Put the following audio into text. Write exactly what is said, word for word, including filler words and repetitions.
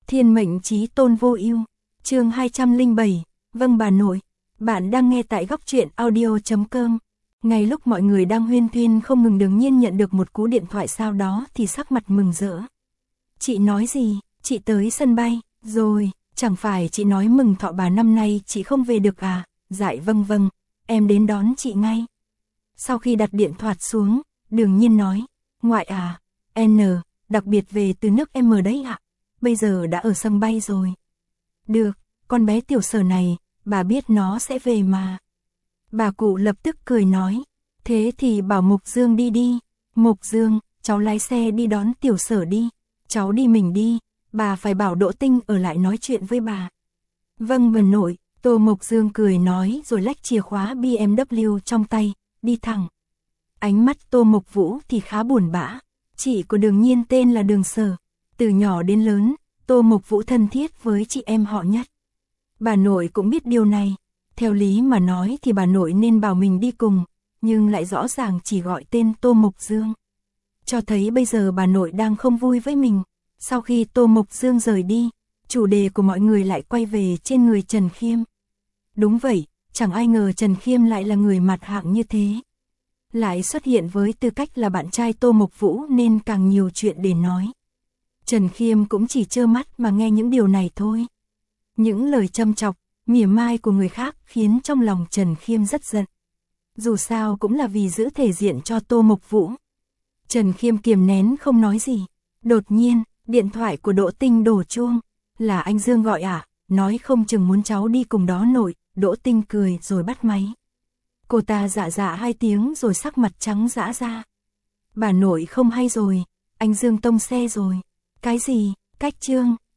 Thiên mệnh chí tôn vô ưu. Chương hai trăm lẻ bảy. Vâng bà nội. Bạn đang nghe tại góc truyện audio chấm com. Ngay lúc mọi người đang huyên thuyên không ngừng, đương nhiên nhận được một cú điện thoại sau đó thì sắc mặt mừng rỡ. Chị nói gì? Chị tới sân bay rồi, chẳng phải chị nói mừng thọ bà năm nay chị không về được à? Dại vâng vâng, em đến đón chị ngay. Sau khi đặt điện thoại xuống, đương nhiên nói, ngoại à, N, đặc biệt về từ nước M đấy ạ. Bây giờ đã ở sân bay rồi. Được, con bé tiểu Sở này, bà biết nó sẽ về mà. Bà cụ lập tức cười nói, thế thì bảo Mục Dương đi đi. Mục Dương, cháu lái xe đi đón tiểu Sở đi. Cháu đi mình đi, bà phải bảo Đỗ Tinh ở lại nói chuyện với bà. Vâng bà nội, Tô Mục Dương cười nói rồi lách chìa khóa B M W trong tay, đi thẳng. Ánh mắt Tô Mục Vũ thì khá buồn bã. Chị của Đường Nhiên tên là Đường Sở. Từ nhỏ đến lớn, Tô Mục Vũ thân thiết với chị em họ nhất. Bà nội cũng biết điều này. Theo lý mà nói thì bà nội nên bảo mình đi cùng, nhưng lại rõ ràng chỉ gọi tên Tô Mục Dương. Cho thấy bây giờ bà nội đang không vui với mình. Sau khi Tô Mục Dương rời đi, chủ đề của mọi người lại quay về trên người Trần Khiêm. Đúng vậy, chẳng ai ngờ Trần Khiêm lại là người mặt hạng như thế. Lại xuất hiện với tư cách là bạn trai Tô Mục Vũ nên càng nhiều chuyện để nói. Trần Khiêm cũng chỉ trơ mắt mà nghe những điều này thôi. Những lời châm chọc, mỉa mai của người khác khiến trong lòng Trần Khiêm rất giận. Dù sao cũng là vì giữ thể diện cho Tô Mục Vũ. Trần Khiêm kiềm nén không nói gì. Đột nhiên, điện thoại của Đỗ Tinh đổ chuông. Là anh Dương gọi à? Nói không chừng muốn cháu đi cùng đó nội. Đỗ Tinh cười rồi bắt máy. Cô ta dạ dạ hai tiếng rồi sắc mặt trắng dã ra. Bà nội không hay rồi, anh Dương tông xe rồi. Cái gì? Cách Trương?